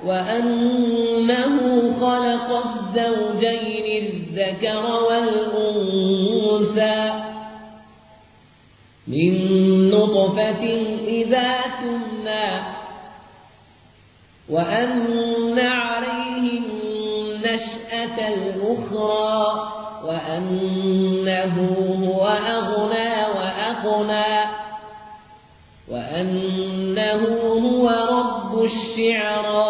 وأنه خلق الزوجين الذكر والأنثى من نطفة إذا تمنى وأن عليه النشأة الأخرى وأنه هو أغنى وأقنى وأنه هو رب الشعرى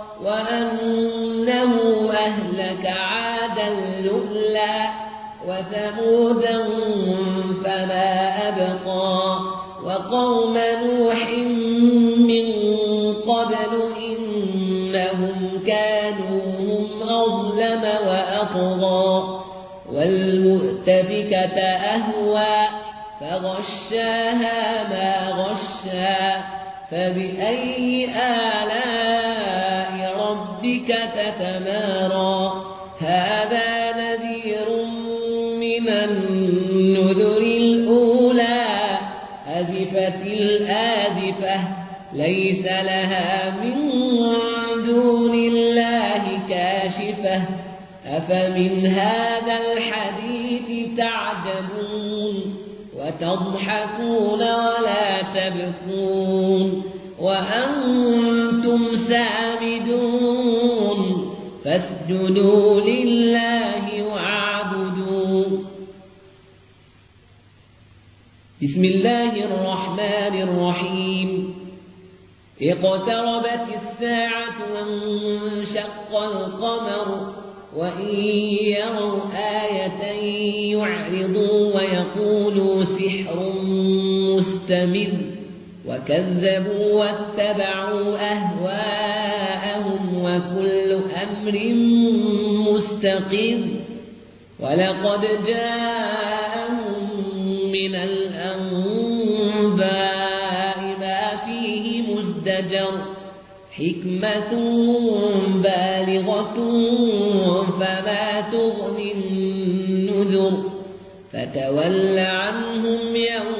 وأنه أهلك عادا الأولى وثمودا فما أبقى وقوم نوح من قبل إنهم كانوا هم أظلم وأطغى والمؤتفكة أهوى فغشاها ما غشا فبأي آلاء ربك تتمارى هذا نذير من النذر الأولى أزفت الآزفة ليس لها من دون الله كاشفة أفمن هذا الحديث تعجبون وتضحكون ولا تبكون وأنتم سامدون فاسجدوا لله واعبدوا. بسم الله الرحمن الرحيم. اقتربت الساعة وانشق القمر وإن يروا آية يعرضوا ويقولوا سحر مستمر وكذبوا واتبعوا أهواءهم وكل أمر مستقر ولقد جاءهم من الأنباء ما فيه مزدجر حكمة بالغة فما تغني النذر فتول عنهم يوم